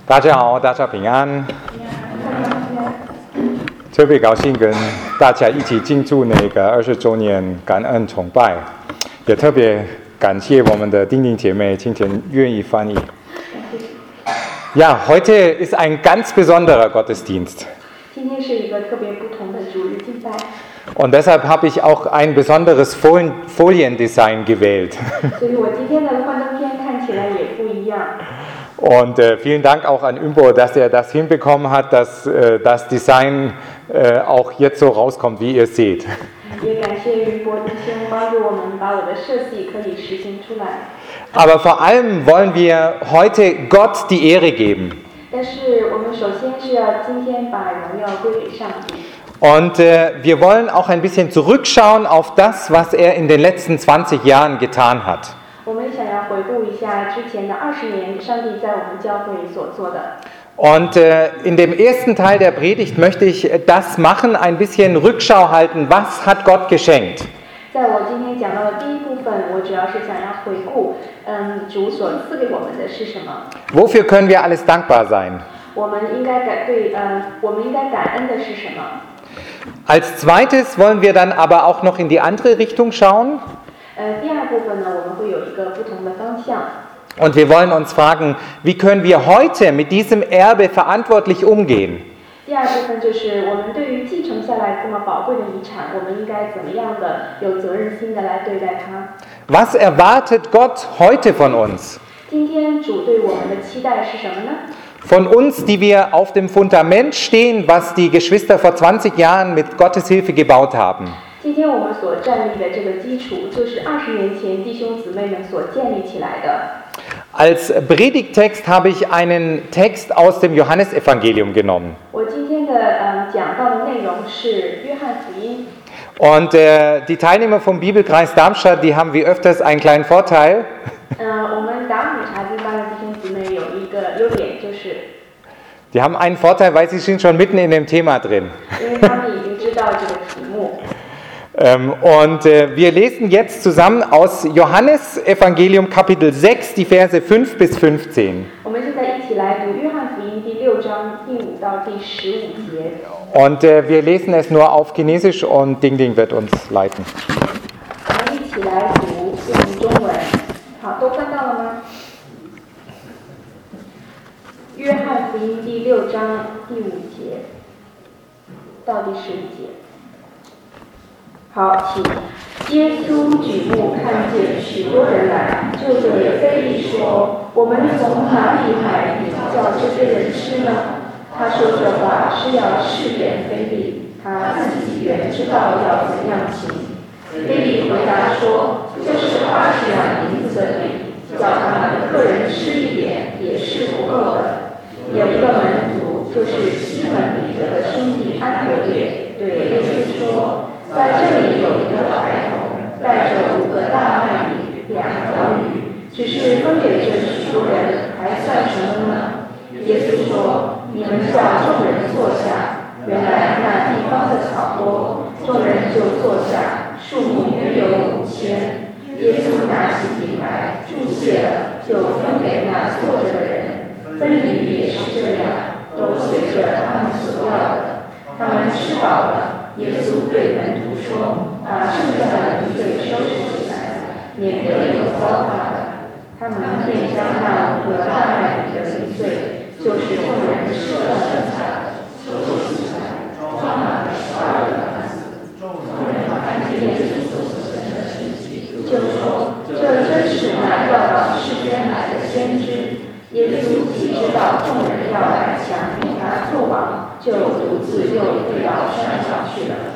大家好，大家平安。特别高兴跟大家一起庆祝那个20周年感恩崇拜，也特别感谢我们的丁丁姐妹今天愿意翻译。Ja, heute ist ein ganz besonderer Gottesdienst. 今天是一个特别不同的主日敬拜。 Und deshalb habe ich auch ein besonderes Foliendesign gewählt. 所以我今天的幻灯片看起来也不一样。 Und vielen Dank auch an Ümbo, dass er das hinbekommen hat, dass das Design auch jetzt so rauskommt, wie ihr seht. 也感谢云博弟兄帮助我们把我的设计可以实行出来。 Aber vor allem wollen wir heute Gott die Ehre geben. 但是我们首先是要今天把荣耀归给上帝。 Und wir wollen auch ein bisschen zurückschauen auf das, was er in den letzten 20 Jahren getan hat. 我们想要回顾一下之前的20年，上帝在我们教会所做的。 Und in dem ersten Teil der Predigt möchte ich das machen, ein bisschen Rückschau halten, was hat Gott geschenkt. 在我今天讲到的第一部分，我主要是想要回顾，主所赐给我们的是什么？ Wofür können wir alles dankbar sein? 我们应该感恩的是什么？ Als zweites wollen wir dann aber auch noch in die andere Richtung schauen. 第二部分呢，我们会有一个不同的方向。 Und wir wollen uns fragen, wie können wir heute mit diesem Erbe verantwortlich umgehen? 第二部分就是我们对于继承下来这么宝贵的遗产，我们应该怎么样的有责任心的来对待它？ Was erwartet Gott heute von uns? 今天主对我们的期待是什么呢？ Von uns, die wir auf dem Fundament stehen, was die Geschwister vor 20 Jahren mit Gottes Hilfe gebaut haben. 今天我们所站立的这个基础，就是20年前弟兄姊妹们所建立起来的。 Als Predigttext habe ich einen Text aus dem Johannesevangelium genommen. 我今天的讲到的内容是约翰福音。 Und die Teilnehmer vom Bibelkreis Darmstadt, die haben wie öfters einen kleinen Vorteil. 我们达姆查经班的弟兄姊妹有一个优点，就是 Die haben einen Vorteil, weil sie sind schon mitten in dem Thema drin. 因为他们已经知道这个题目。 Und wir lesen jetzt zusammen aus Johannes Evangelium Kapitel 6, die Verse 5 bis 15. 我们现在一起来读约翰福音第6章第5到第15节。 Und wir lesen es nur auf Chinesisch und Ding Ding wird uns leiten. 我们一起来读用中文。好，都看到了吗？约翰福音第6章第5节到第15节。 好，请。耶稣举目看见许多人来，就对腓力说：“我们从哪里买饼叫这些人吃呢？”他说这话是要试验腓力，他自己原知道要怎样行。腓力回答说：“就是20两银子的饼，叫他们个人吃一点也是不够的。”有一个门徒，就是西门彼得的兄弟安德烈，对耶稣说。 在这里有一个孩童，带着5个大麦饼、2条鱼，只是分给这许多人，还算什么呢？耶稣说：“你们叫众人坐下。”原来那地方的草多，众人就坐下，数目约有5000。耶稣拿起饼来，祝谢了，就分给那坐着的人。分鱼也是这样，都随着他们所要的。他们吃饱了。 耶稣对门徒说：“把剩下的鱼给收拾起来，免得有糟蹋的。”他们便将那5个大麦饼的零碎，就是众人吃了剩下的，收拾起来，装满了12个篮子。众人看见耶稣所行的神迹，就说：“这真是那要到世间来的先知。”耶稣既知道众人要来想与他作王，就独自又退到山上去了。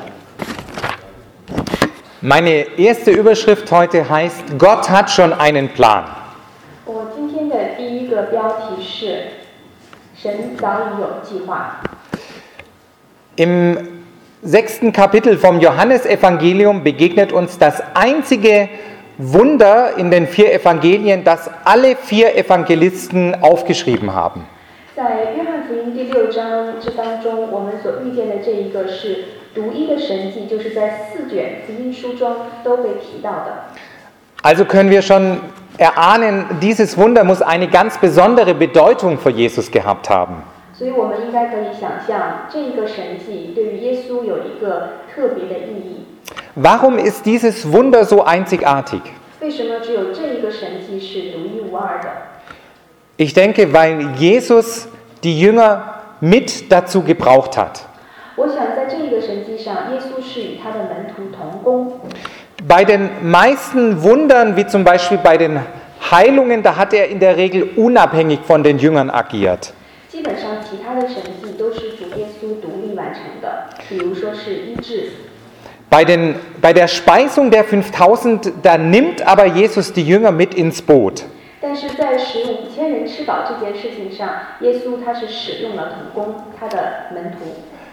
Meine erste Überschrift heute heißt, Gott hat schon einen Plan. 我今天的第一个标题是神早已有计划。 Im 6. Kapitel vom Johannesevangelium begegnet uns das einzige Wunder in den 4 Evangelien, das alle 4 Evangelisten aufgeschrieben haben. 在约翰福音第6章这当中，我们所遇见的这一个是独一的神迹，就是在4卷福音书中都被提到的。 Also können wir schon erahnen, dieses Wunder muss eine ganz besondere Bedeutung für Jesus gehabt haben. 所以我们应该可以想象，这一个神迹对于耶稣有一个特别的意义。 Warum ist dieses Wunder so einzigartig? 为什么只有这一个神迹是独一无二的？ Ich denke, weil Jesus die Jünger mit dazu gebraucht hat. 我想在这一个神迹上，耶稣是与他的门徒同工。 Bei den meisten Wundern, wie zum Beispiel bei den Heilungen, da hat er in der Regel unabhängig von den Jüngern agiert. 基本上，其他的神迹都是主耶稣独立完成的，比如说是医治。 Bei der Speisung der 5000, da nimmt aber Jesus die Jünger mit ins Boot. 但是在使5000人吃饱这件事情上，耶稣他是使用了同工，他的门徒。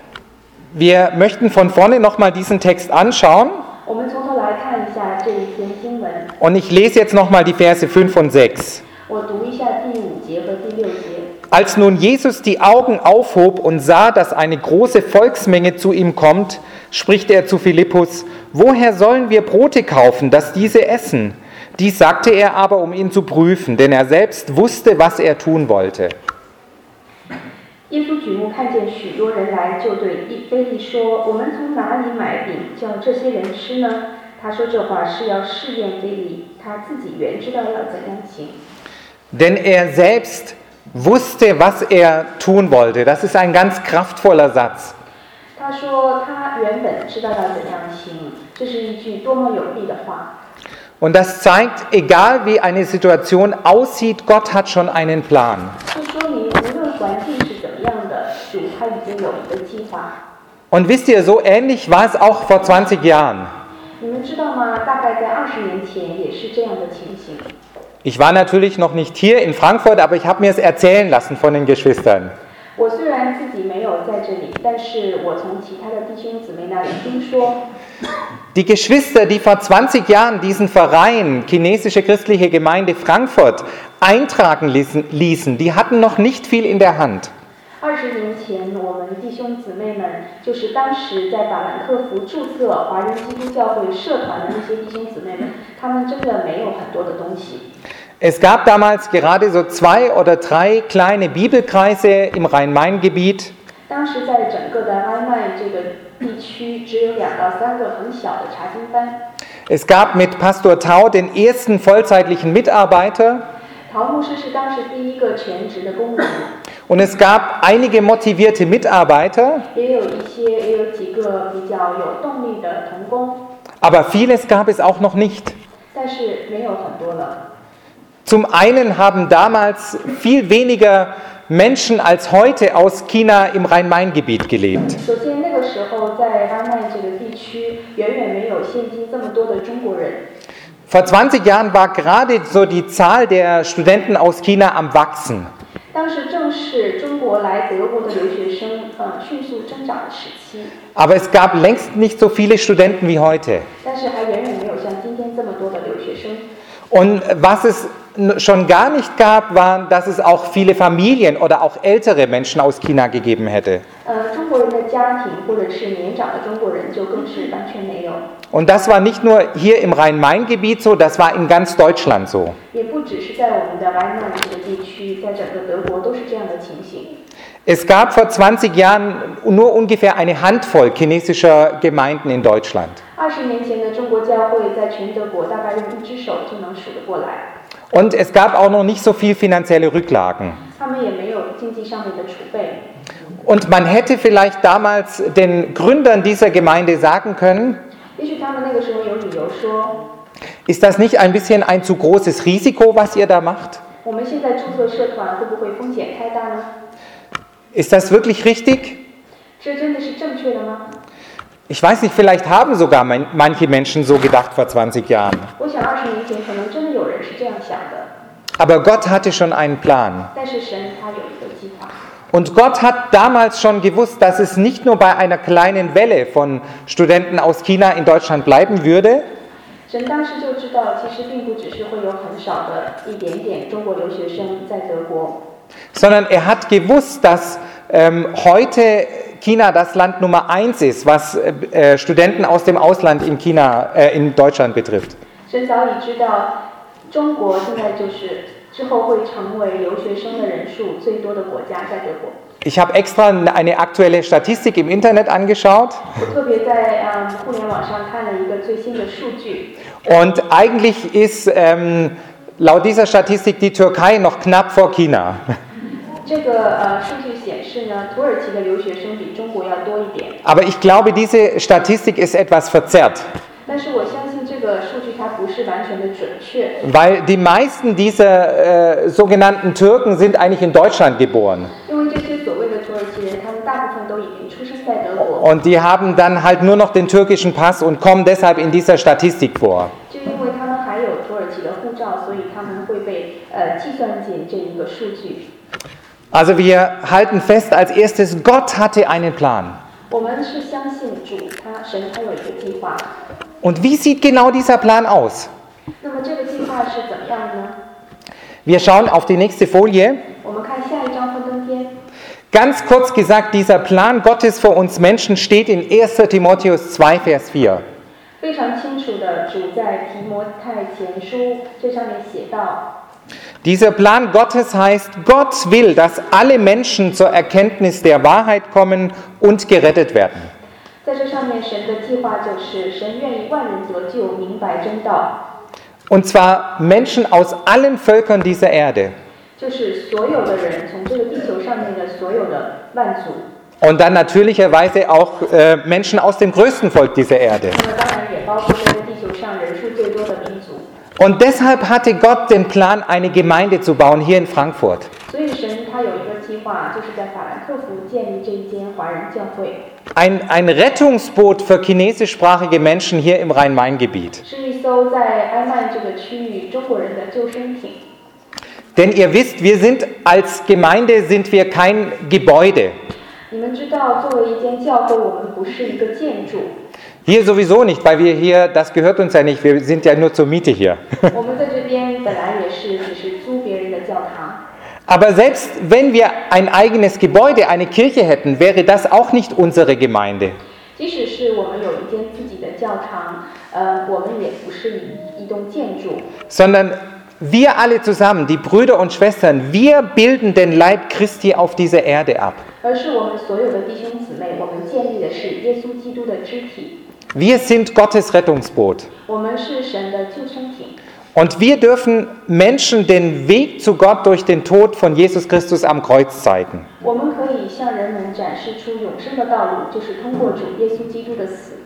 Wir möchten von vorne nochmal diesen Text anschauen. 我们从头来看一下这一篇经文。 Und ich lese jetzt nochmal die Verse 5 und 6. 我读一下第5节和第6节。 Als nun Jesus die Augen aufhob und sah, dass eine große Volksmenge zu ihm kommt, spricht er zu Philippus: Woher sollen wir Brote kaufen, dass diese essen? Dies sagte er aber, um ihn zu prüfen, denn er selbst wusste, was er tun wollte. 耶稣举目看见许多人来，就对腓力说：“我们从哪里买饼叫这些人吃呢？”他说这话是要试验腓力，他自己原知道要怎样行。 Denn er selbst wusste, was er tun wollte. Das ist ein ganz kraftvoller Satz. 他说他原本知道要怎样行，这是一句多么有力的话。 Und das zeigt, egal wie eine Situation aussieht, Gott hat schon einen Plan. 这说明无论环境是怎么样的，主他已经有一个计划。 Und wisst ihr, so ähnlich war es auch vor 20 Jahren. 你们知道吗？大概在20年前也是这样的情形。 Ich war natürlich noch nicht hier in Frankfurt, aber ich habe mir es erzählen lassen von den Geschwistern. 我虽然自己没有在这里，但是我从其他的弟兄姊妹那里听说， Die Geschwister, die vor 20 Jahren diesen Verein Chinesische Christliche Gemeinde Frankfurt eintragen ließen, die hatten noch nicht viel in der Hand. 20年前，我们弟兄姊妹们就是当时在法兰克福注册华人基督教会社团的那些弟兄姊妹们，他们真的没有很多的东西。 Es gab damals gerade so 2 oder 3 kleine Bibelkreise im Rhein-Main-Gebiet. 当时在整个的埃麦这个地区，只有2到3个很小的查经班。 Es gab mit Pastor Tau den ersten vollzeitlichen Mitarbeiter. 陶牧师是当时第一个全职的工人， Und es gab einige motivierte Mitarbeiter, 也有几个比较有动力的同工， aber vieles gab es auch noch nicht. 但是没有很多了。 Zum einen haben damals viel weniger Menschen als heute aus China im Rhein-Main-Gebiet gelebt. 首先，那个时候在埃麦这个地区，远远没有现今这么多的中国人。 Vor 20 Jahren war gerade so die Zahl der Studenten aus China am Wachsen. 当时正是中国来德国的留学生迅速增长的时期， Aber es gab längst nicht so viele Studenten wie heute. 但是还远远没有像今天这么多的留学生。 Und was es schon gar nicht gab, war, dass es auch viele Familien oder auch ältere Menschen aus China gegeben hätte. 中国人的家庭或者是年长的中国人就更是完全没有。 Und das war nicht nur hier im Rhein-Main-Gebiet so, das war in ganz Deutschland so. 也不只是在我们的埃麦这个地区，在整个德国都是这样的情形。 Es gab vor 20 Jahren nur ungefähr eine Handvoll chinesischer Gemeinden in Deutschland. 20年前的中国教会在全德国大概用1只手就能数得过来， Und es gab auch noch nicht so viel finanzielle Rücklagen. 他们也没有经济上面的储备。 Und man hätte vielleicht damals den Gründern dieser Gemeinde sagen können, 也许他们那个时候有理由说， ist das nicht ein bisschen ein zu großes Risiko, was ihr da macht? 我们现在注册社团会不会风险太大呢？ Ist das wirklich richtig? 这真的是正确的吗？ Ich weiß nicht, vielleicht haben sogar manche Menschen so gedacht vor 20 Jahren. 我想20年前可能真的有人是这样想的， Aber Gott hatte schon einen Plan. 但是神他有一个计划。 Und Gott hat damals schon gewusst, dass es nicht nur bei einer kleinen Welle von Studenten aus China in Deutschland bleiben würde, 神当时就知道，其实并不只是会有很少的一点点中国留学生在德国， sondern er hat gewusst, dass heute China das Land Nummer 1 ist, was Studenten aus dem Ausland in Deutschland betrifft. 神早已知道， 中国现在就是之后会成为留学生的人数最多的国家，在德国。 Ich habe extra eine aktuelle Statistik im Internet angeschaut. 我特别在互联网上看了一个最新的数据。 Und eigentlich ist laut dieser Statistik die Türkei noch knapp vor China. 这个数据显示呢，土耳其的留学生比中国要多一点。 Aber ich glaube, diese Statistik ist etwas verzerrt. 但是我相信这个数据它不是完全的准确。 Weil die meisten dieser sogenannten Türken sind eigentlich in Deutschland geboren. 因为这些所谓的土耳其人，他们大部分都已经出生在德国。 Und die haben dann halt nur noch den türkischen Pass und kommen deshalb in dieser Statistik vor. 就因为他们还有土耳其的护照，所以他们会被计算进这一个数据。 Also wir halten fest, als erstes, Gott hatte einen Plan. 我们是相信主，神他有一个计划。 Und wie sieht genau dieser Plan aus? 那么这个计划是怎么样的呢？ Wir schauen auf die nächste Folie. 我们看下一张幻灯片。 Ganz kurz gesagt, dieser Plan Gottes für uns Menschen steht in 1. Timotheus 2, Vers 4. 非常清楚的，主在提摩太前书这上面写道。 Dieser Plan Gottes heißt, Gott will, dass alle Menschen zur Erkenntnis der Wahrheit kommen und gerettet werden. 在这上面，神的计划就是神愿意万人得救，明白真道。 Und zwar Menschen aus allen Völkern dieser Erde. 就是所有的人，从这个地球上面的所有的万族。 Und dann natürlicherweise auch Menschen aus dem größten Volk dieser Erde. 那么当然也包括这个地球上人数最多的民族。 Und deshalb hatte Gott den Plan, eine Gemeinde zu bauen hier in Frankfurt. 所以神他有一个计划，就是在法兰克福建立这一间华人教会。 Ein Rettungsboot für chinesischsprachige Menschen hier im Rhein-Main-Gebiet. 是一艘在埃曼这个区域中国人的救生艇。 Denn ihr wisst, wir sind als Gemeinde sind wir kein Gebäude. 你们知道，作为一间教会，我们不是一个建筑。 Hier sowieso nicht, weil wir hier, das gehört uns ja nicht, wir sind ja nur zur Miete hier. 我们在这边本来也是只是租别人的教堂。 Aber selbst wenn wir ein eigenes Gebäude, eine Kirche hätten, wäre das auch nicht unsere Gemeinde. 即使是我们有一间自己的教堂，我们也不是一栋建筑。 Sondern wir alle zusammen, die Brüder und Schwestern, wir bilden den Leib Christi auf dieser Erde ab. 而是我们所有的弟兄姊妹，我们建立的是耶稣基督的肢体。 Wir sind Gottes Rettungsboot. 我们是神的救生艇。 Und wir dürfen Menschen den Weg zu Gott durch den Tod von Jesus Christus am Kreuz zeigen. 我们可以向人们展示出永生的道路，就是通过主耶稣基督的死。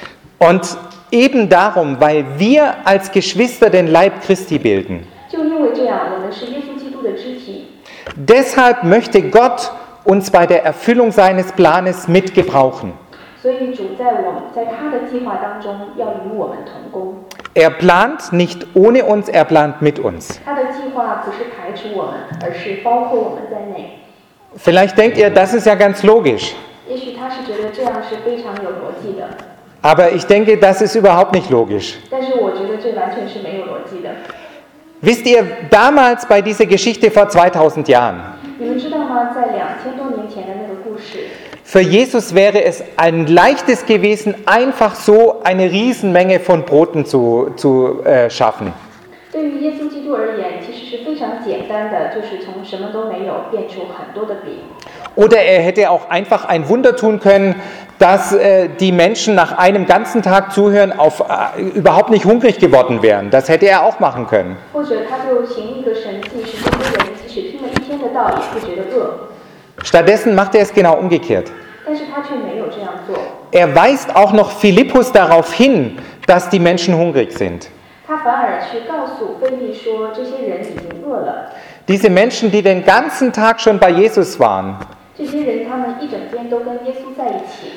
Und eben darum, weil wir als Geschwister den Leib Christi bilden. 就因为这样，我们是耶稣基督的肢体。 Deshalb möchte Gott uns bei der Erfüllung seines Planes mit gebrauchen. 所以主在他的计划当中要与我们同工。 Er plant nicht ohne uns, er plant mit uns. 他的计划不是排除我们，而是包括我们在内。 Vielleicht denkt ihr, das ist ja ganz logisch. 也许他是觉得这样是非常有逻辑的， Aber ich denke, das ist überhaupt nicht logisch. 但是我觉得这完全是没有逻辑的。 Wisst ihr, damals bei dieser Geschichte vor 2000 Jahren, 你们知道吗？在2000多年前的那个故事， für Jesus wäre es ein leichtes gewesen, einfach so eine Riesenmenge von Broten zu schaffen. 对于耶稣基督而言，其实是非常简单的，就是从什么都没有变出很多的饼。 Oder er hätte auch einfach ein Wunder tun können, dass die Menschen nach einem ganzen Tag Zuhören überhaupt nicht hungrig geworden wären. Das hätte er auch machen können. 或者他就行一个神迹，使这些人即使听了一天的道，也不觉得饿。 Stattdessen macht er es genau umgekehrt. 但是他却没有这样做。 Er weist auch noch Philippus darauf hin, dass die Menschen hungrig sind. 他反而去告诉腓力说，这些人已经饿了。 Diese Menschen, die den ganzen Tag schon bei Jesus waren, 这些人他们一整天都跟耶稣在一起，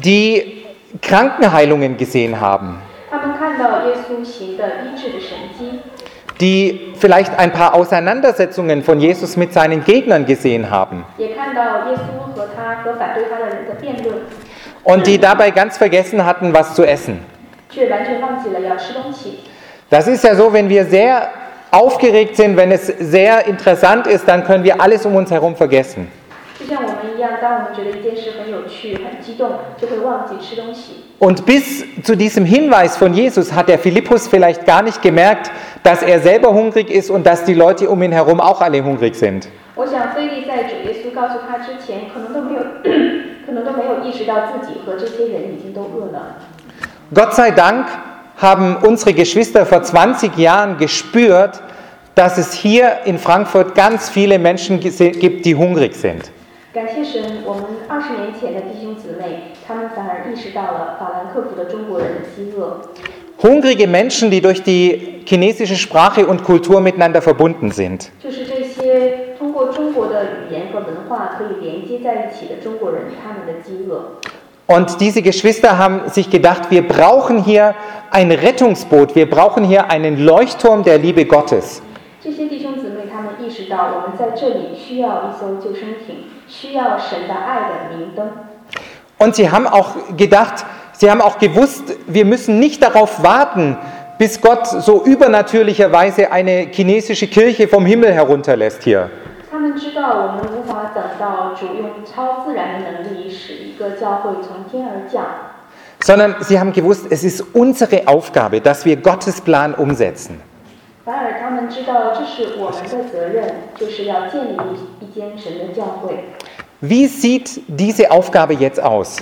die Krankenheilungen gesehen haben, 他们看到耶稣行的医治的神迹， die vielleicht ein paar Auseinandersetzungen von Jesus mit seinen Gegnern gesehen haben 也看到耶稣和反对他的人的辩论， und die dabei ganz vergessen hatten, was zu essen. 却完全忘记了要吃东西。 Das ist ja so, wenn wir sehr aufgeregt sind, wenn es sehr interessant ist, dann können wir alles um uns herum vergessen. 就像我们一样，当我们觉得一件事很有趣、很激动，就会忘记吃东西。 Und bis zu diesem Hinweis von Jesus hat der Philippus vielleicht gar nicht gemerkt, dass er selber hungrig ist und dass die Leute um ihn herum auch alle hungrig sind. 我想菲利在主耶稣告诉他之前，可能都没有意识到自己和这些人已经都饿了。 Gott sei Dank haben unsere Geschwister vor 20 Jahren gespürt, dass es hier in Frankfurt ganz viele Menschen gibt, die hungrig sind. 感谢神，我们20年前的弟兄姊妹，他们反而意识到了法兰克福的中国人的饥饿。 Hungrige Menschen, die durch die chinesische Sprache und Kultur miteinander verbunden sind. 就是这些通过中国的语言和文化可以连接在一起的中国人，他们的饥饿。 Und diese Geschwister haben sich gedacht, wir brauchen hier ein Rettungsboot, wir brauchen hier einen Leuchtturm der Liebe Gottes. 这些弟兄姊妹他们意识到，我们在这里需要一艘救生艇，需要神的爱的明灯。 Und sie haben auch gedacht, sie haben auch gewusst, wir müssen nicht darauf warten, bis Gott so übernatürlicherweise eine chinesische Kirche vom Himmel herunterlässt hier. 他们知道，我们无法等到主用超自然的能力使一个教会从天而降。 Sondern sie haben gewusst, es ist unsere Aufgabe, dass wir Gottes Plan umsetzen. 反而他们知道，这是我们的责任，就是要建立一间神的教会。 Wie sieht diese Aufgabe jetzt aus?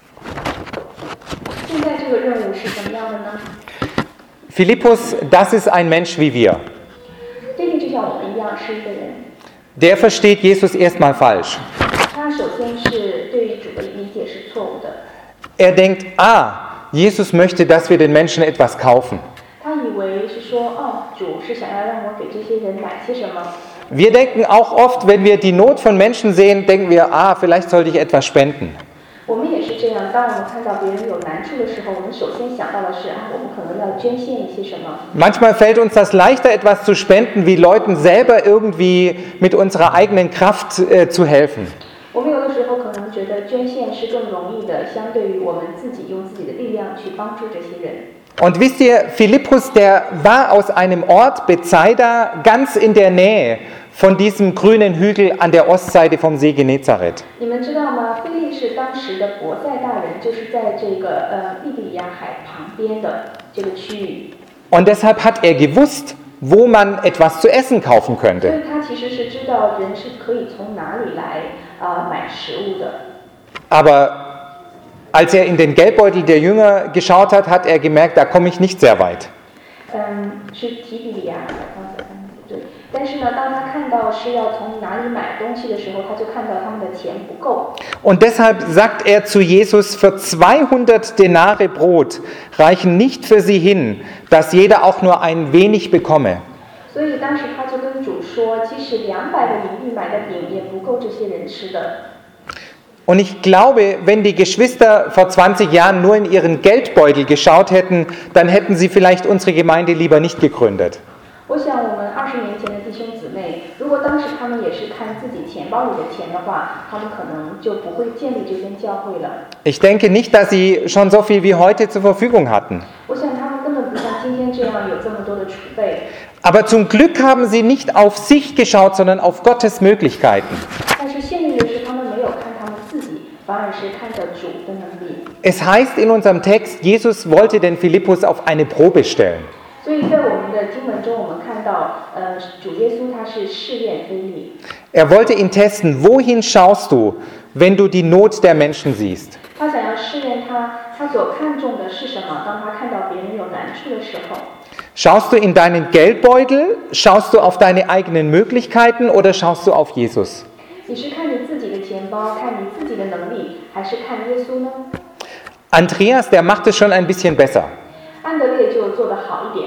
现在这个任务是怎么样的呢？ Philippus, das ist ein Mensch wie wir. 菲利就像我们一样是一个人， Der versteht Jesus erstmal falsch. 他首先是对主的理解是错误的。 Er denkt, Jesus möchte, dass wir den Menschen etwas kaufen. 他以为是说，主是想要让我给这些人买些什么。 Wir denken auch oft, wenn wir die Not von Menschen sehen, denken wir, vielleicht sollte ich etwas spenden. 我们也是这样，当我们看到别人有难处的时候，我们首先想到的是，我们可能要捐献一些什么。 Manchmal fällt uns das leichter, etwas zu spenden, wie Leuten selber irgendwie mit unserer eigenen Kraft zu helfen. 我们有的时候可能觉得捐献是更容易的，相对于我们自己用自己的力量去帮助这些人。 Und wisst ihr, Philippus, der war aus einem Ort, Bethsaida, ganz in der Nähe von diesem grünen Hügel an der Ostseite vom See Genezareth. 你们知道吗？菲利是当时的伯赛大人，就是在这个利比亚海旁边的这个区域。 Und deshalb hat er gewusst, wo man etwas zu essen kaufen 所 könnte. 以他其实是知道人是可以从哪里来买食物的。 Aber als er in den Geldbeutel der Jünger geschaut hat, hat er gemerkt, da komme ich nicht sehr weit. 是提比里亚海，对。但是呢，当他看到是要从哪里买东西的时候，他就看到他们的钱不够。 Und deshalb sagt er zu Jesus, für 200 Denare Brot reichen nicht für sie hin, dass jeder auch nur ein wenig bekomme. 所以当时他就跟主说，其实200个银币买的饼也不够这些人吃的。 Und ich glaube, wenn die Geschwister vor 20 Jahren nur in ihren Geldbeutel geschaut hätten, dann hätten sie vielleicht unsere Gemeinde lieber nicht gegründet. 我想我们20年前的弟兄姊妹，如果当时他们也是看自己钱包里的钱的话，他们可能就不会建立这间教会了。 Ich denke nicht, dass sie schon so viel wie heute zur Verfügung hatten. 我想他们根本不像今天这样有这么多的储备。 Aber zum Glück haben sie nicht auf sich geschaut, sondern auf Gottes Möglichkeiten. 但是幸运的是，他们没有看他们自己，反而是看着主的能力。 Es heißt in unserem Text, Jesus wollte den Philippus auf eine Probe stellen. 所以在我们的经文中，我们看到，主耶稣他是试验腓利， Er wollte ihn testen, wohin schaust du, wenn du die Not der Menschen siehst? 他想要试验他所看重的是什么？当他看到别人有难处的时候， Schaust du in deinen Geldbeutel, schaust du auf deine eigenen Möglichkeiten oder schaust du auf Jesus? 你是看你自己的钱包，看你自己的能力，还是看耶稣呢？ Andreas, der macht es schon ein bisschen besser. 安德烈就做得好一点。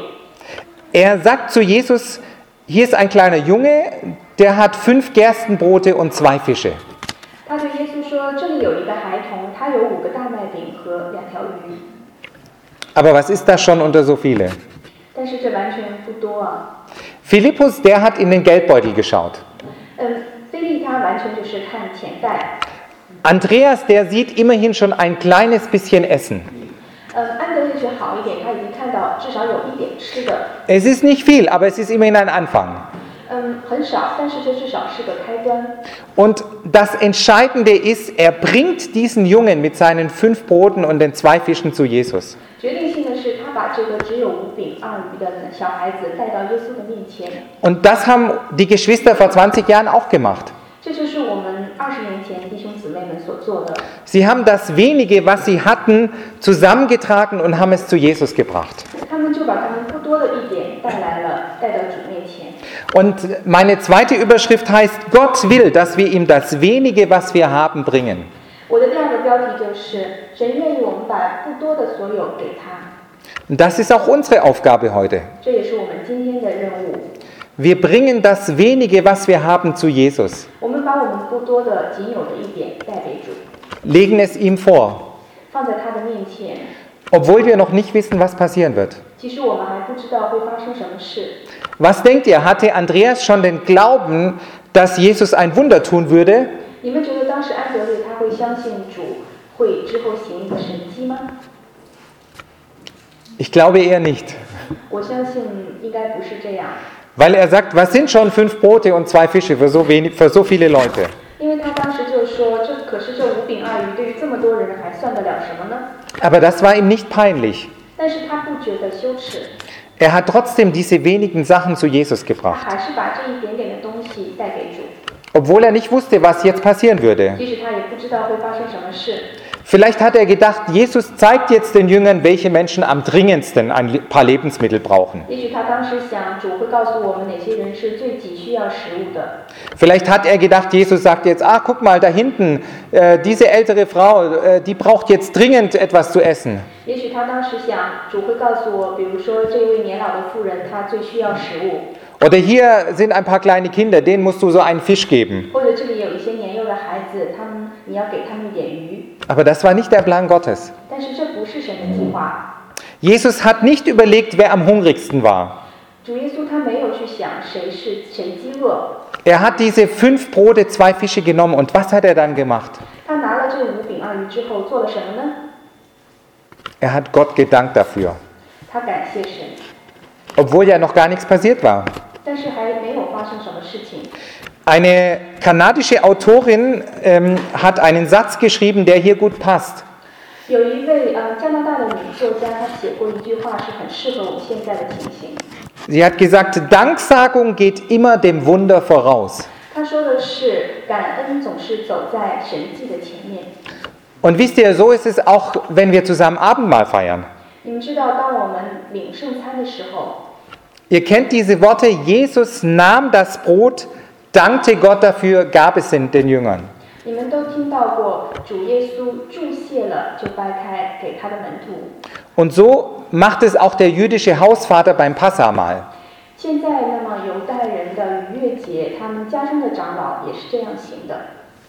Er sagt zu Jesus, hier ist ein kleiner Junge, der hat 5 Gerstenbrote und 2 Fische. 他对耶稣说：“这里有一个孩童，他有5个大麦饼和2条鱼。 Aber was ist das schon unter so viele? 但是这完全不多啊。 Philippus, der hat in den Geldbeutel geschaut. 菲利他完全就是看钱袋。 Andreas, der sieht immerhin schon ein kleines bisschen Essen. 安德烈就好一点，他已经看到至少有一点吃的。 Es ist nicht viel, aber es ist immerhin ein Anfang. 很少，但是这至少是个开端。 Und das Entscheidende ist, er bringt diesen Jungen mit seinen 5 Broten und den 2 Fischen zu Jesus. 决定性的是，他把这个只有5饼2鱼的小孩子带到耶稣的面前。 Und das haben die Geschwister vor 20 Jahren auch gemacht. 这就是我们20年前弟兄姊妹们所做的。 Sie haben das wenige, was sie hatten, zusammengetragen und haben es zu Jesus gebracht. 他们就把他们不多的一点带到主面前。 Und meine zweite Überschrift heißt, Gott will, dass wir ihm das wenige, was wir haben, bringen. 我的第2个标题就是神愿意我们把不多的所有给他。 Und das ist auch unsere Aufgabe heute. 这也是我们今天的任务。 Wir bringen das wenige, was wir haben, zu Jesus. 我们把我们不多的仅有的一点带给主， Legen es ihm vor, 放在他的面前。 obwohl wir noch nicht wissen, was passieren wird. 其实我们还不知道会发生什么事。 Was denkt ihr, hatte Andreas schon den Glauben, dass Jesus ein Wunder tun würde? 你们觉得当时安德烈他会相信主会之后行一个神迹吗？ Ich glaube eher nicht. 我相信应该不是这样， Weil er sagt, was sind schon 5 Brote und 2 Fische für so viele Leute? 因为他当时就说，这可是这5饼2鱼对于这么多人还算得了什么呢？ Aber das war ihm nicht peinlich. 但是他不觉得羞耻， Er hat trotzdem diese wenigen Sachen zu Jesus 他 gebracht. 还是把这一点点的东西带给主， Obwohl er nicht wusste, was jetzt passieren würde. 即使他也不知道会发生什么事。 Vielleicht hat er gedacht, Jesus zeigt jetzt den Jüngern, welche Menschen am dringendsten ein paar Lebensmittel brauchen. 也许他当时想，主会告诉我们哪些人是最急需要食物的。 Vielleicht hat er gedacht, Jesus sagt jetzt, guck mal, da hinten, diese ältere Frau, die braucht jetzt dringend etwas zu essen. 也许他当时想，主会告诉我，比如说这位年老的妇人，她最需要食物， Oder hier sind ein paar kleine Kinder, denen musst du so einen Fisch geben. 或者这里有一些年幼的孩子，你要给他们一点鱼。 Aber das war nicht der Plan Gottes. 但是这不是神的计划。 Jesus hat nicht überlegt, wer am hungrigsten war. 主耶稣他没有去想谁饥饿， Er hat diese 5 Brote, 2 Fische genommen und was hat er dann gemacht? 他拿了这5饼2鱼之后做了什么呢？ Er hat Gott gedankt dafür, 他感谢神， obwohl ja noch gar nichts passiert war. 但是还没有发生什么事情。 Eine kanadische Autorin hat einen Satz geschrieben, der hier gut passt. 有一位加拿大的女作家，她写过一句话，是很适合我们现在的情形。 Sie hat gesagt, Danksagung geht immer dem Wunder voraus. 她说的是，感恩总是走在神迹的前面。 Und wisst ihr, so ist es auch, wenn wir zusammen Abendmahl feiern. 你们知道，当我们领圣餐的时候， Ihr kennt diese Worte, Jesus nahm das Brot, dankte Gott dafür, gab es den Jüngern. 你们都听到过，主耶稣注谢了就掰开给他的门徒。 Und so macht es auch der jüdische Hausvater beim Passahmahl. 现在，那么犹太人的逾越节，他们家中的长老也是这样行的。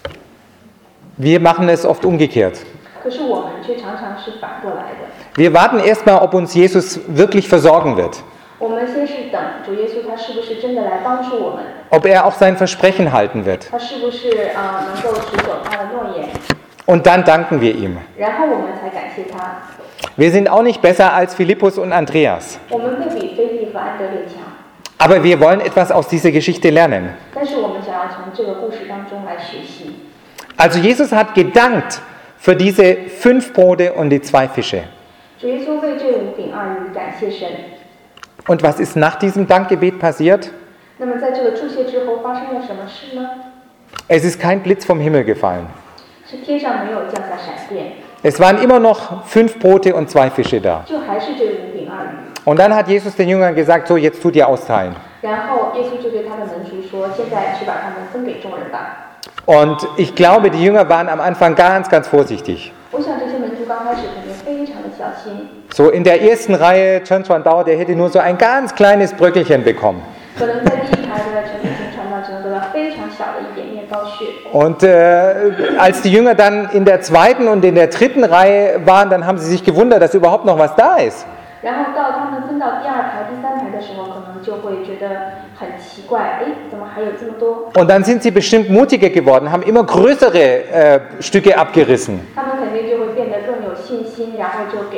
Wir machen es oft umgekehrt. 可是我们却常常是反过来的。 Wir warten erstmal, ob uns Jesus wirklich versorgen wird. 我们先是等主耶稣，他是不是真的来帮助我们？ Ob er auch sein Versprechen halten wird. 他是不是能够持守他的诺言？ Und dann danken wir ihm. 然后我们才感谢他。 Wir sind auch nicht besser als Philippus und Andreas. 我们不比腓利和安德烈强， Aber wir wollen etwas aus dieser Geschichte lernen. 但是我们想要从这个故事当中来学习。 Also Jesus hat gedankt für diese 5 Brote und die 2 Fische. 主耶稣为这5饼2鱼感谢神。 Und was ist nach diesem Dankgebet passiert? 那么在这个注谢之后发生了什么事呢？ Es ist kein Blitz vom Himmel gefallen. 是天上没有降下闪电， Es waren immer noch 5 Brote und 2 Fische da. 就还是这5饼2鱼。 Und dann hat Jesus den Jüngern gesagt, so jetzt tut ihr austeilen. 然后耶稣就对他的门徒说：“现在去把他们分给众人吧。” Und ich glaube, die Jünger waren am Anfang ganz, ganz vorsichtig. 我想这些门徒刚开始肯定非常的小心， So in der ersten Reihe, Chen Chuandao, der hätte nur so ein ganz kleines Bröckelchen bekommen. 可能在第一排的陈立行传道只能得到非常小的一点面包屑。 Und als die Jünger dann in der 2. und in der 3. Reihe waren, dann haben sie sich gewundert, dass überhaupt noch was da ist. 然后到他们分到第2排、第3排的时候，可能就会觉得很奇怪，怎么还有这么多？ Und dann sind sie bestimmt mutiger geworden, haben immer größere Stücke abgerissen. 他们肯定就会变得更有信心，然后就给的更多。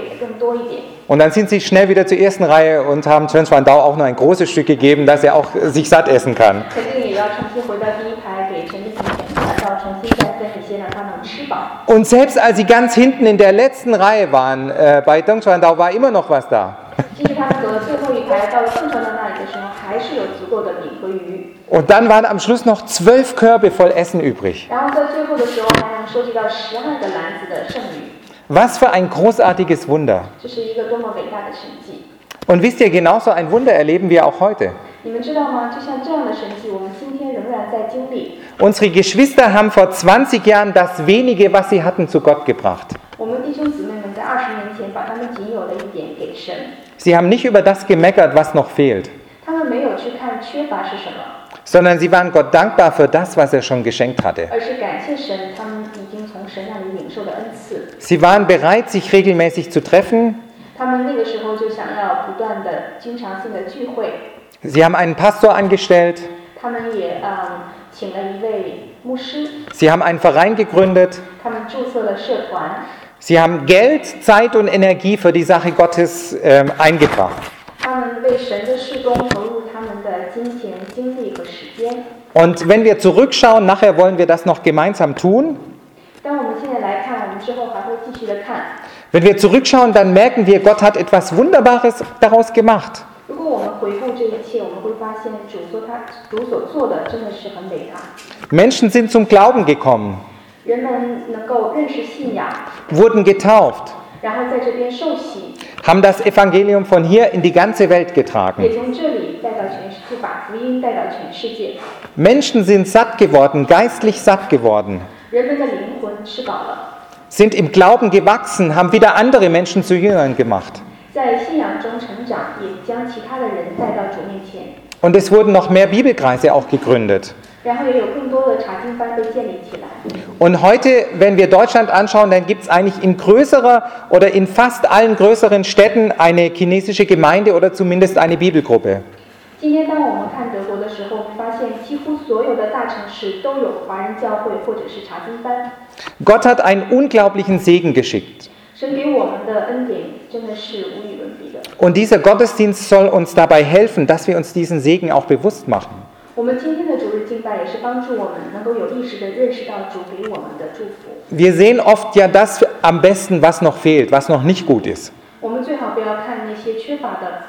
多一点。 Und dann sind sie schnell wieder zur ersten Reihe und haben Chen Xuandao auch noch ein großes Stück gegeben, dass er auch sich satt essen kann. 肯定也要重新回到第一排，给陈立行传道，重新再分一些，让他能吃饱。 Und selbst als sie ganz hinten in der letzten Reihe waren, bei Deng Xuandao war immer noch was da. 即使他们走到最后一排，到了邓传道那里的时候，还是有足够的饼和鱼。 Und dann waren am Schluss noch 12 Körbe voll Essen übrig. 然后在最后的时候，还能收集到12个篮子的剩余， Was für ein großartiges Wunder. 这是一个多么伟大的神迹！ Und wisst ihr, genauso ein Wunder erleben wir auch heute. 你们知道吗？就像这样的神迹，我们今天仍然在经历。 Unsere Geschwister haben vor 20 Jahren das wenige, was sie hatten, zu Gott gebracht. 我们弟兄姊妹们在20年前把他们仅有的一点给神， Sie haben nicht über das gemeckert, was noch fehlt, 他们没有去看缺乏是什么， sondern sie waren Gott dankbar für das, was er schon geschenkt hatte. 而是感谢神，他们已经从神那里领受的恩赐。 Sie waren bereit, sich regelmäßig zu treffen. 他们那个时候就想要不断的、经常性的聚会， Sie haben einen Pastor angestellt. 他们也请了一位牧师， Sie haben einen Verein gegründet. 他们注册了社团， Sie haben Geld, Zeit und Energie für die Sache Gottes eingebracht. 他们为神的事工投入他们的金钱、精力和时间。 Und wenn wir zurückschauen, nachher wollen wir das noch gemeinsam tun. 当我们现在来看，我们之后还会继续的看。 Wenn wir zurückschauen, dann merken wir, Gott hat etwas Wunderbares daraus gemacht. 如果我们回顾这一切，我们会发现主所做的真的是很伟大。 Menschen sind zum Glauben gekommen, 人们能够认识信仰， wurden getauft, 然后在这边受洗， haben das Evangelium von hier in die ganze Welt 也 getragen. 从这里带到全世界，把福音带到全世界。 Menschen sind satt geworden, geistlich satt geworden, 人们的灵魂吃饱了， sind im Glauben gewachsen, haben wieder andere Menschen zu Jüngern gemacht. 在信仰中成长，也将其他的人带到主面前， Und es wurden noch mehr Bibelkreise auch gegründet. 然后也有更多的查经班被建立起来。 Und heute, wenn wir Deutschland anschauen, dann gibt es eigentlich in größerer oder in fast allen größeren Städten eine chinesische Gemeinde oder zumindest eine Bibelgruppe. 今天当我们看德国的时候，会发现几乎所有的大城市都有华人教会或者是查经班。 Gott hat einen unglaublichen Segen geschickt. 神给我们的恩典真的是无与伦比的。 Und dieser Gottesdienst soll uns dabei helfen, dass wir uns diesen Segen auch bewusst machen. 我们今天的主日敬拜也是帮助我们能够有意识地认识到主给我们的祝福。 Wir sehen oft ja das am besten, was noch fehlt, was noch nicht gut ist. 我们最好不要看那些缺乏的。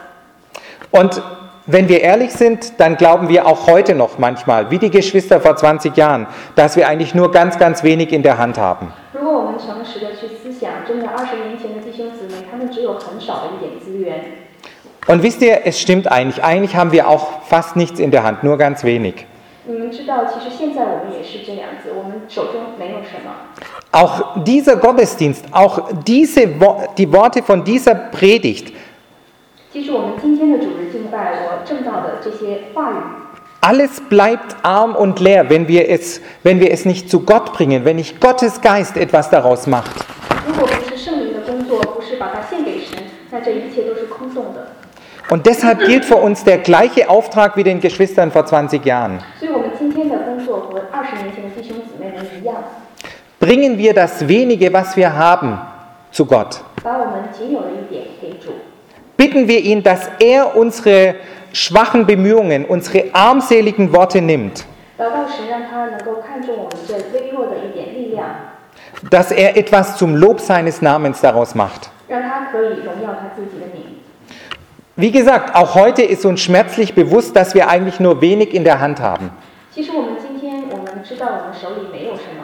Und wenn wir ehrlich sind, dann glauben wir auch heute noch manchmal, wie die Geschwister vor 20 Jahren, dass wir eigentlich nur ganz, ganz wenig in der Hand haben. 如果我们诚实地去思想，真的20年前的弟兄姊妹，他们只有很少的一点资源。 Und wisst ihr, es stimmt eigentlich. Eigentlich haben wir auch fast nichts in der Hand, nur ganz wenig. 你们知道，其实现在我们也是这样子，我们手中没有什么。 Auch dieser Gottesdienst, auch die Worte von dieser Predigt, 其实我们今天的主日敬拜，我证到的这些话语， alles bleibt arm und leer, wenn wir es nicht zu Gott bringen, wenn nicht Gottes Geist etwas daraus macht. 如果不是圣灵的工作，不是把它献给神，那这一切都是空洞的。 Und deshalb gilt für uns der gleiche Auftrag wie den Geschwistern vor 20 Jahren. 所以我们今天的工作和20年前的弟兄姊妹们一样， Bringen wir das wenige, was wir haben, zu Gott. 把我们仅有的一点给主， Bitten wir ihn, dass er unsere schwachen Bemühungen, unsere armseligen Worte nimmt, 祷告神让他能够看重我们这微弱的一点力量， dass er etwas zum Lob seines Namens daraus macht. 让他可以荣耀他自己的名。 Wie gesagt, auch heute ist uns schmerzlich bewusst, dass wir eigentlich nur wenig in der Hand haben. 其实我们今天我们知道我们手里没有什么，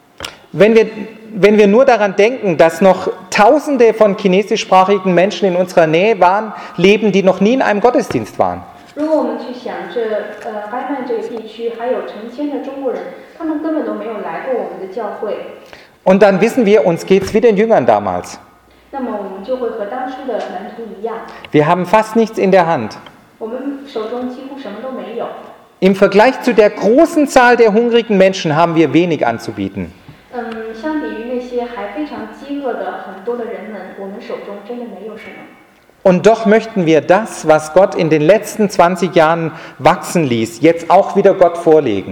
Wenn wir nur daran denken, dass noch Tausende von chinesischsprachigen Menschen in unserer Nähe leben, die noch nie in einem Gottesdienst waren. 如果我们去想埃曼这个地区还有成千的中国人，他们根本都没有来过我们的教会， Und dann wissen wir, uns geht's wie den Jüngern damals. 那么我们就会和当初的门徒一样， Wir haben fast nichts in der Hand. 我们手中几乎什么都没有。 Im Vergleich zu der großen Zahl der hungrigen Menschen haben wir wenig anzubieten. 相比于那些还非常饥饿的很多的人们，我们手中真的没有什么。 Und doch möchten wir das, was Gott in den letzten 20 Jahren wachsen ließ, jetzt auch wieder Gott vorlegen.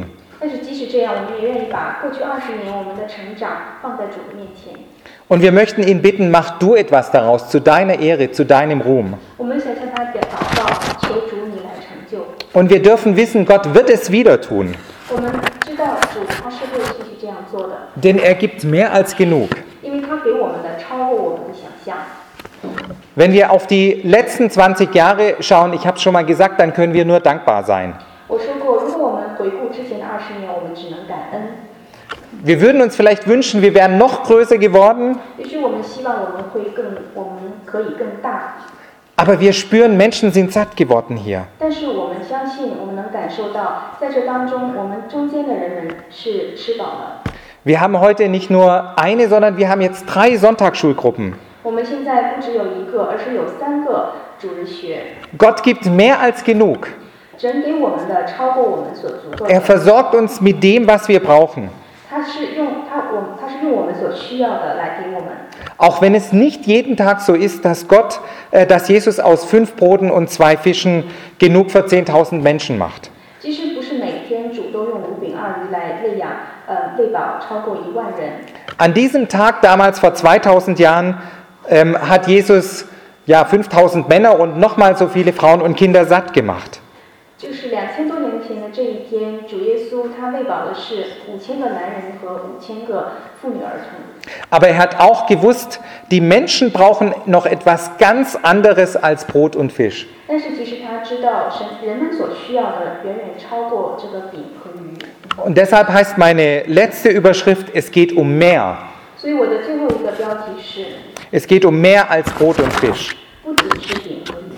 但是即使这样，我们也愿意把过去20年我们的成长放在主的面前。 Und wir möchten ihn bitten, mach du etwas daraus, zu deiner Ehre, zu deinem Ruhm. 我们想向他祷告，求主你来成就。 Und wir dürfen wissen, Gott wird es wieder tun. 我们知道主他是会继续这样做的， Denn er gibt mehr als genug. 因为他给我们的超过我们的想象。 Wenn wir auf die letzten 20 Jahre schauen, ich habe es schon mal gesagt, dann können wir nur dankbar sein. 我说过，如果我们回顾之前的20年，我们只能感恩。 Wir würden uns vielleicht wünschen, wir wären noch größer geworden, 也许我们希望我们可以更大， aber wir spüren, Menschen sind satt geworden hier. 但是我们相信，我们能感受到，在这当中，我们中间的人们是吃饱了。 Wir haben heute nicht nur eine, sondern wir haben jetzt 3 Sonntagsschulgruppen. 我们现在不只有1个，而是有3个主日学。 Gott gibt mehr als genug. 神给我们的超过我们所足够 Er 的， versorgt uns mit dem, was wir brauchen. 他是用我们所需要的来给我们。 Auch wenn es nicht jeden Tag so ist, dass Jesus aus 5 Broten und 2 Fischen genug für 10.000 Menschen macht. 即使不是每天主都用5饼2鱼来喂饱超过1万人。 An diesem Tag damals vor 2000 Jahren hat Jesus 5000 Männer und nochmal so viele Frauen und Kinder satt gemacht. 就是2000多年前的这一天，主耶稣他喂饱的是5000个男人和5000个妇女儿童。 Aber er hat auch gewusst, die Menschen brauchen noch etwas ganz anderes als Brot und Fisch. 但是其实他知道人们所需要的远远超过这个饼和鱼。 Und deshalb heißt meine letzte Überschrift, es geht um mehr. 所以我的最后一个标题是 Es geht um mehr als Brot und Fisch. 不只是饼和鱼。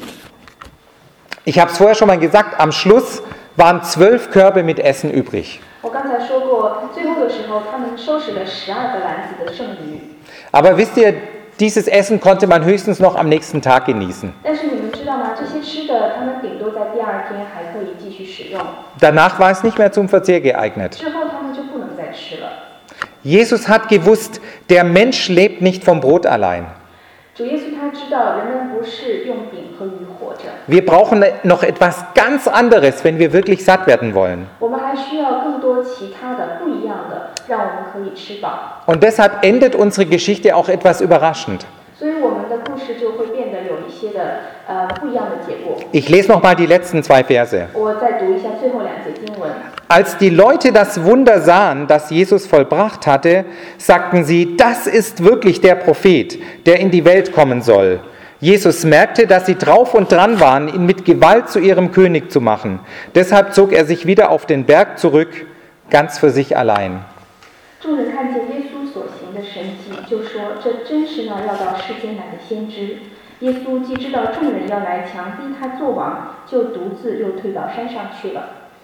Ich habe es vorher schon mal gesagt, am Schluss waren 12 Körbe mit Essen übrig. 我刚才说过，最后的时候他们收拾了12个篮子的剩余。 Aber wisst ihr, dieses Essen konnte man höchstens noch am nächsten Tag genießen. 但是你们知道吗？这些吃的，他们顶多在第2天还可以继续使用， Danach war es nicht mehr zum Verzehr geeignet. 之后他们就不能再吃了。 Jesus hat gewusst, der Mensch lebt nicht vom Brot allein. 主耶稣他知道人们不是用饼和鱼活着， Wir brauchen noch etwas ganz anderes, wenn wir wirklich satt werden wollen. 我们还需要更多其他的不一样的，让我们可以吃饱。 Und deshalb endet unsere Geschichte auch etwas überraschend. 所以我们的故事就会变得有一些的不一样的结果。 Ich lese noch mal die letzten 2 Verse. 我再读一下最后2节经文。 Als die Leute das Wunder sahen, das Jesus vollbracht hatte, sagten sie, das ist wirklich der Prophet, der in die Welt kommen soll. Jesus merkte, dass sie drauf und dran waren, ihn mit Gewalt zu ihrem König zu machen. Deshalb zog er sich wieder auf den Berg zurück, ganz für sich allein. 众人看见耶稣所行的神迹，就说：“这真是那要到世间来的先知。”耶稣既知道众人要来强逼他做王，就独自又退到山上去了。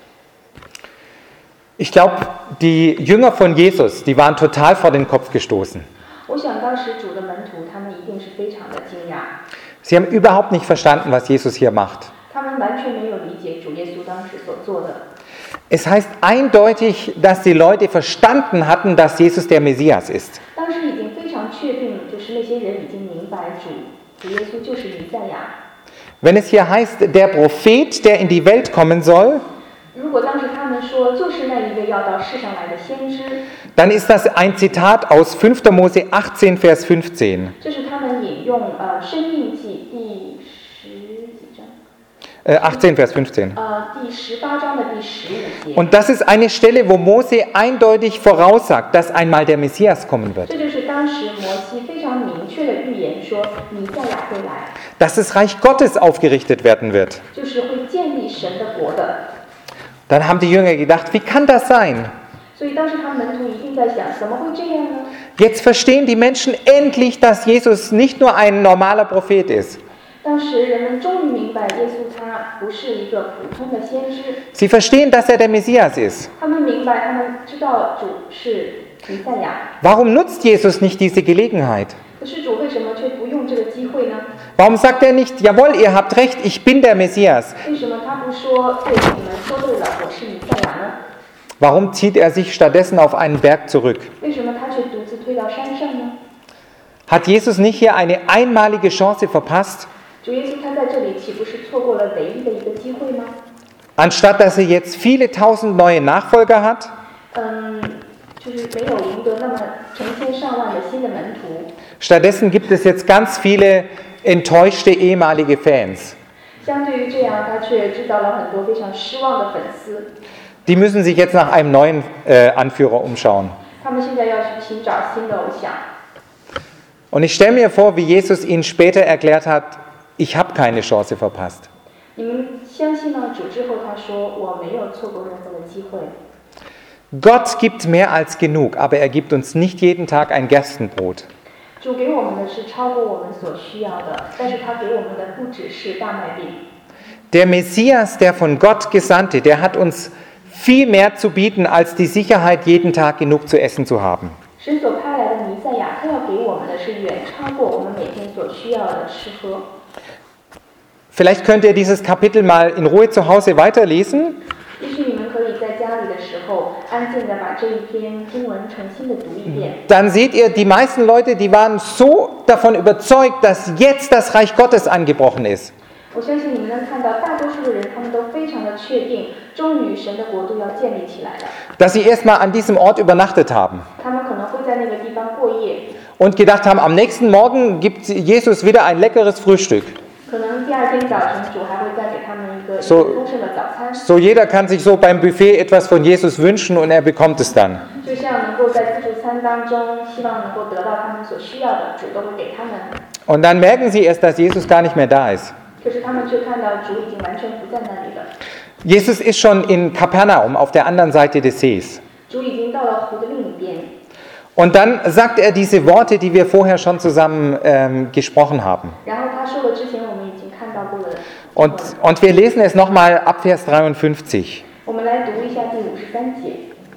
Ich glaube, die Jünger von Jesus, die waren total vor den Kopf gestoßen. 我想当时主的门徒，他们一定是非常的惊讶， Sie haben überhaupt nicht verstanden, was Jesus hier macht. 他们完全没有理解主耶稣当时所做的。 Es heißt eindeutig, dass die Leute verstanden hatten, dass Jesus der Messias ist. 当时已经非常确定，就是那些人已经明白主耶稣就是弥赛亚。 Wenn es hier heißt, der Prophet, der in die Welt kommen soll, 如果当时他们说就是那一位要到世上来的先知， dann ist das ein Zitat aus 5. Mose 18, Vers 15. 这是他们引用生命记第10几章。 18, Vers 15. 第18章的第15节， Und das ist eine Stelle, wo Mose eindeutig voraussagt, dass einmal der Messias kommen wird. 这就是当时摩西非常明确的预言说，弥赛亚会来， Dass das Reich Gottes aufgerichtet werden wird. 就是会建立神的国的。 Dann haben die Jünger gedacht, wie kann das sein? 所以当时他们门徒一定在想，怎么会这样呢？ Jetzt verstehen die Menschen endlich, dass Jesus nicht nur ein normaler Prophet ist. 当时人们终于明白，耶稣他不是一个普通的先知， Sie verstehen, dass er der Messias ist. 他们明白，他们知道主是弥赛亚。 Warum nutzt Jesus nicht diese Gelegenheit? 可是主为什么却不用这个机会呢？ Warum sagt er nicht, jawohl, ihr habt recht, ich bin der Messias? 为什么他不说对你们说对了，我是弥赛亚呢？ Warum zieht er sich stattdessen auf einen Berg zurück? 为什么他却独自退到山上呢？ Hat Jesus nicht hier eine einmalige Chance verpasst? 主耶稣他在这里岂不是错过了唯一的一个机会吗？ Anstatt dass er jetzt viele tausend neue Nachfolger hat, 就是没有赢得那么成千上万的新的门徒， stattdessen gibt es jetzt ganz viele enttäuschte ehemalige Fans. 相对于这样，他却制造了很多非常失望的粉丝。 Die müssen sich jetzt nach einem neuen Anführer umschauen. 他们现在要去寻找新的偶像。 Und ich stelle mir vor, wie Jesus ihnen später erklärt hat, ich habe keine Chance verpasst. 你们相信了主之后，他说：“我没有错过任何的机会。” Gott gibt mehr als genug, aber er gibt uns nicht jeden Tag ein Gerstenbrot. 主给我们的是超过我们所需要的，但是他给我们的不只是大麦饼。 Der Messias, der von Gott Gesandte, der hat uns viel mehr zu bieten, als die Sicherheit, jeden Tag genug zu essen zu haben. 神所派来的弥赛亚，他要给我们的是远超过我们每天所需要的吃喝。 Vielleicht könnt ihr dieses Kapitel mal in Ruhe zu Hause weiterlesen. 也许你们可以在家里的时候，安静地把这一篇经文重新的读一遍。 Dann seht ihr, die meisten Leute, die waren so davon überzeugt, dass jetzt das Reich Gottes angebrochen ist. 我相信你们能看到，大多数的人他们都非常的确定，终于神的国度要建立起来了。 Dass sie erstmal an diesem Ort übernachtet haben 他们可能会在那个地方过夜， und gedacht haben, am nächsten Morgen gibt Jesus wieder ein leckeres Frühstück. 可能第二天早晨主还会再给他们一个 So- 丰盛的早餐， So jeder kann sich so beim Buffet etwas von Jesus wünschen und er bekommt es dann. 就像能够在自助餐当中，希望能够得到他们所需要的，主都会给他们。 Und dann merken sie erst, dass Jesus gar nicht mehr da ist. 可是他们却看到主已经完全不在那里了， Jesus ist schon in Kapernaum auf der anderen Seite des Sees. 主已经到了湖的另一边。 Und dann sagt er diese Worte, die wir vorher schon zusammen gesprochen haben. 然后他说了之前我们已经看到过的， Und wir lesen es nochmal ab Vers 53. 我们来读一下第53节。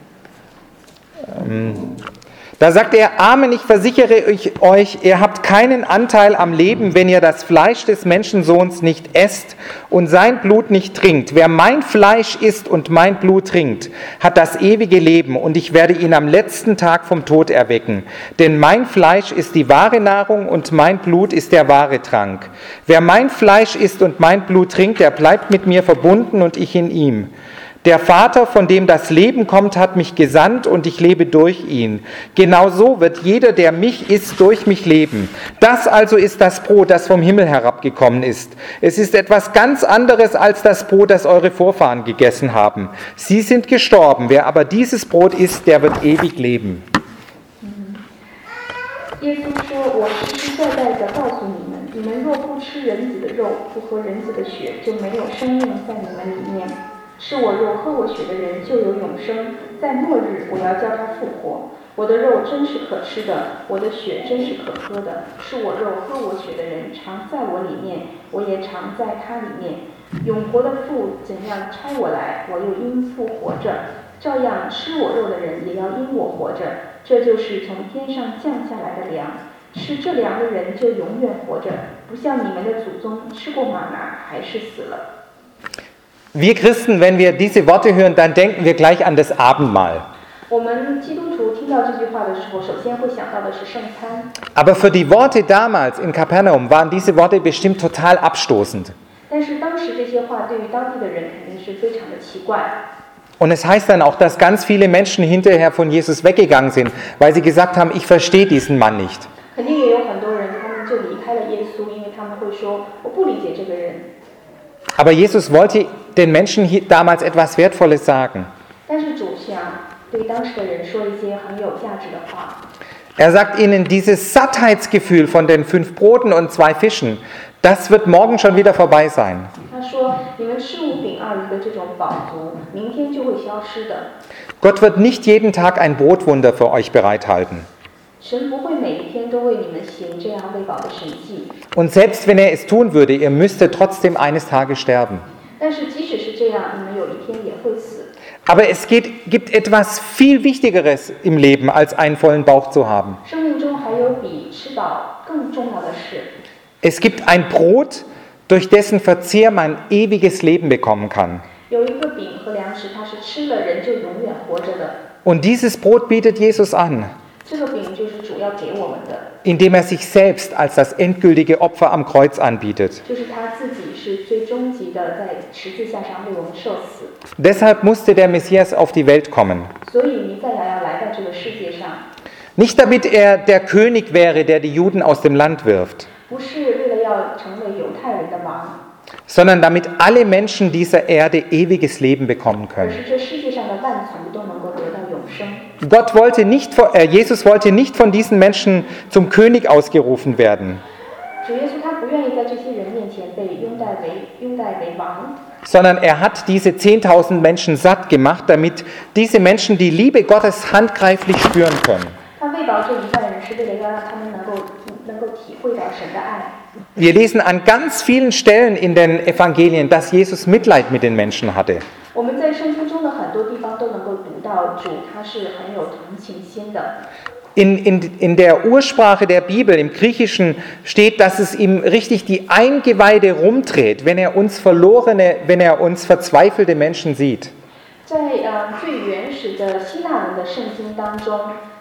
Da sagt er, Amen, ich versichere euch, ihr habt keinen Anteil am Leben, wenn ihr das Fleisch des Menschensohns nicht esst und sein Blut nicht trinkt. Wer mein Fleisch isst und mein Blut trinkt, hat das ewige Leben und ich werde ihn am letzten Tag vom Tod erwecken. Denn mein Fleisch ist die wahre Nahrung und mein Blut ist der wahre Trank. Wer mein Fleisch isst und mein Blut trinkt, der bleibt mit mir verbunden und ich in ihm. Der Vater, von dem das Leben kommt, hat mich gesandt und ich lebe durch ihn. Genauso wird jeder, der mich isst, durch mich leben. Das also ist das Brot, das vom Himmel herabgekommen ist. Es ist etwas ganz anderes als das Brot, das eure Vorfahren gegessen haben. Sie sind gestorben. Wer aber dieses Brot isst, der wird ewig leben. 耶稣说：“我实实在在地告诉你们，你们若不吃人子的肉，不喝人子的血，就没有生命在你们里面。是我若喝我血的人，就有永生。在末日，我要叫他复活。我的肉真是可吃的，我的血真是可喝的。是我肉喝我血的人，常在我里面，我也常在他里面。永活的父怎样差我来，我又因父活着。照样吃我肉的人，也要因我活着。这就是从天上降下来的粮。吃这粮的人就永远活着，不像你们的祖宗吃过玛拿，还是死了。” Wir Christen, wenn wir diese Worte hören, dann denken wir gleich an das Abendmahl. 我们基督徒听到这句话的时候，首先会想到的是圣餐。 Aber für die Worte damals in Kapernaum waren diese Worte bestimmt total abstoßend. 但是当时这些话对于当地的人肯定是非常的奇怪。 Und es heißt dann auch, dass ganz viele Menschen hinterher von Jesus weggegangen sind, weil sie gesagt haben, ich verstehe diesen Mann nicht. 肯定也有很多人，他们就离开了耶稣，因为他们会说：“我不理解这个人。” Aber Jesus wollte den Menschen damals etwas Wertvolles sagen. 但是主想对当时的人说一些很有价值的话。 Er sagt ihnen, dieses Sattheitsgefühl von den 5 Broten und 2 Fischen, das wird morgen schon wieder vorbei sein. 他说：“你们吃5饼2鱼的这种饱足，明天就会消失的。 Gott wird nicht jeden Tag ein Brotwunder für euch bereithalten. 神不会每一天都为你们行这样喂饱的神迹。 Und selbst wenn er es tun würde, ihr müsstet trotzdem eines Tages sterben. 但是即使是这样，你们有一天也会死。 Aber es gibt etwas viel Wichtigeres im Leben, als einen vollen Bauch zu haben. 生命中还有比吃饱更重要的事。 Es gibt ein Brot, durch dessen Verzehr man ewiges Leben bekommen kann. 有一个饼和粮食，它是吃了人就永远活着的。 Und dieses Brot bietet Jesus an, 这个饼就是主要给我们的， indem er sich selbst als das endgültige Opfer am Kreuz anbietet. 就是他自己是最终极的，在十字架上为我们受死。 Deshalb musste der Messias auf die Welt kommen. 所以弥赛亚要来到这个世界上， Nicht damit er der König wäre, der die Juden aus dem Land wirft, 不是为了要成为犹太人的王， sondern damit alle Menschen dieser Erde ewiges Leben bekommen 而 können. 是这世界上的万族都能够得到永生。 Jesus wollte nicht von diesen Menschen zum König ausgerufen werden, 主耶稣他不愿意在这些人面前被拥戴为王， sondern er hat diese 10.000 Menschen satt gemacht, damit diese Menschen die Liebe Gottes handgreiflich spüren können. 他喂饱这1万人是为了要让他们能够体会到神的爱。 Wir lesen an ganz vielen Stellen in den Evangelien, dass Jesus Mitleid mit den Menschen hatte. 我们在圣经中的很多地方都能够读到主他是很有同情心的。 In der Ursprache der Bibel, im Griechischen, steht, dass es ihm richtig die Eingeweide rumdreht, wenn er uns verzweifelte Menschen sieht. 在最原始的希腊文的圣经当中，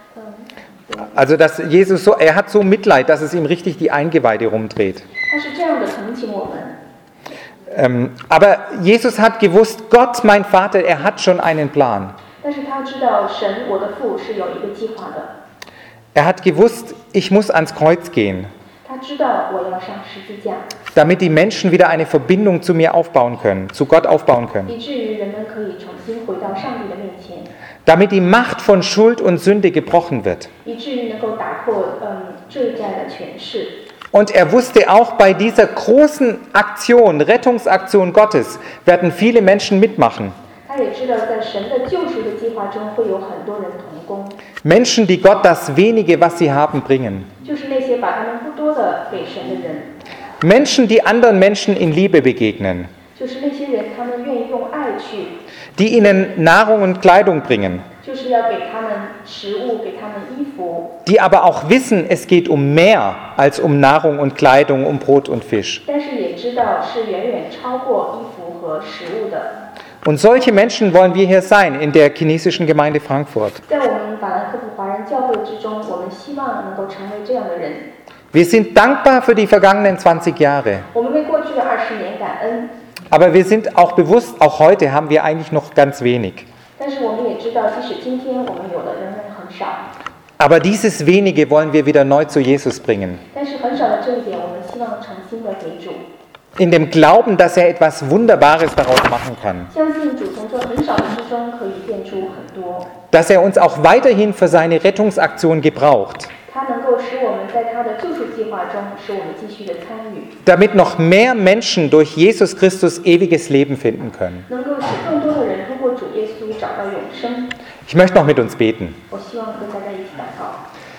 Also dass Jesus er hat so Mitleid, dass es ihm richtig die Eingeweide rumdreht. 他是这样的同情我们。 Aber Jesus hat gewusst, Gott, mein Vater, er hat schon einen Plan. 但是他知道神我的父是有一个计划的， Er hat gewusst, ich muss ans Kreuz gehen, 他知道我要上十字架， damit die Menschen wieder eine Verbindung zu mir aufbauen können, zu Gott aufbauen können. 以至于人们可以重新回到上帝的面前， Damit die Macht von Schuld und Sünde gebrochen wird. 以至于能够打破罪债的权势。 Und er wusste auch, bei dieser großen Aktion, Rettungsaktion Gottes, werden viele Menschen mitmachen. 他也知道在神的救赎的计划中会有很多人同工， Menschen, die Gott das wenige, was sie haben, bringen. 就是那些把他们不多的给神的人， Menschen, die anderen Menschen in Liebe begegnen. 就是那些人他们愿意用爱去， Die ihnen Nahrung und Kleidung bringen. 就是要给他们食物，给他们衣服， Die aber auch wissen, es geht um mehr als um Nahrung und Kleidung, um Brot und Fisch. 但是也知道是远远超过衣服和食物的。 Und solche Menschen wollen wir hier sein in der chinesischen Gemeinde Frankfurt. 在我们法兰克福华人教会之中，我们希望能够成为这样的人。 Wir sind dankbar für die vergangenen 20 Jahre. 我们为过去的20年感恩， Aber wir sind auch bewusst, auch heute haben wir eigentlich noch ganz wenig. 但是我们也知道，即使今天我们有的仍然很少， Aber dieses wenige wollen wir wieder neu zu Jesus bringen. 但是很少的这一点，我们希望重新的给主， In dem Glauben, dass er etwas Wunderbares daraus machen kann. 相信主从这很少的之中可以变出很多， Dass er uns auch weiterhin für seine Rettungsaktion gebraucht. 他能够使我们在他的救赎计划中，使我们继续的参与， Damit noch mehr Menschen durch Jesus Christus ewiges Leben finden können. 能够使更多的人通过主耶稣找到永生。 Ich möchte noch mit uns beten. 我希望跟大家一起祷告。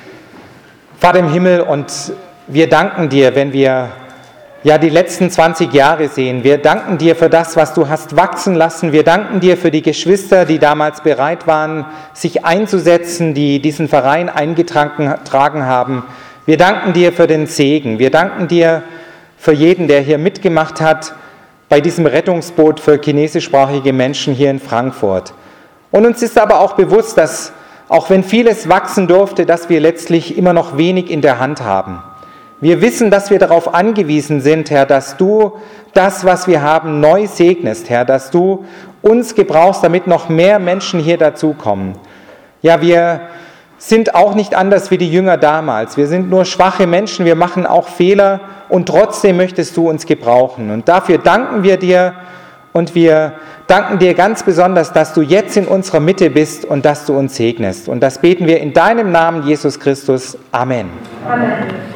Vater im Himmel, und wir danken dir, wenn wir die letzten 20 Jahre sehen. Wir danken dir für das, was du hast wachsen lassen. Wir danken dir für die Geschwister, die damals bereit waren, sich einzusetzen, die diesen Verein eingetragen haben. Wir danken dir für den Segen. Wir danken dir für jeden, der hier mitgemacht hat bei diesem Rettungsboot für chinesischsprachige Menschen hier in Frankfurt. Und uns ist aber auch bewusst, dass auch wenn vieles wachsen durfte, dass wir letztlich immer noch wenig in der Hand haben. Wir wissen, dass wir darauf angewiesen sind, Herr, dass du das, was wir haben, neu segnest, Herr, dass du uns gebrauchst, damit noch mehr Menschen hier dazukommen. Ja, wir sind auch nicht anders wie die Jünger damals. Wir sind nur schwache Menschen, wir machen auch Fehler und trotzdem möchtest du uns gebrauchen. Und dafür danken wir dir und wir danken dir ganz besonders, dass du jetzt in unserer Mitte bist und dass du uns segnest. Und das beten wir in deinem Namen, Jesus Christus. Amen. Amen.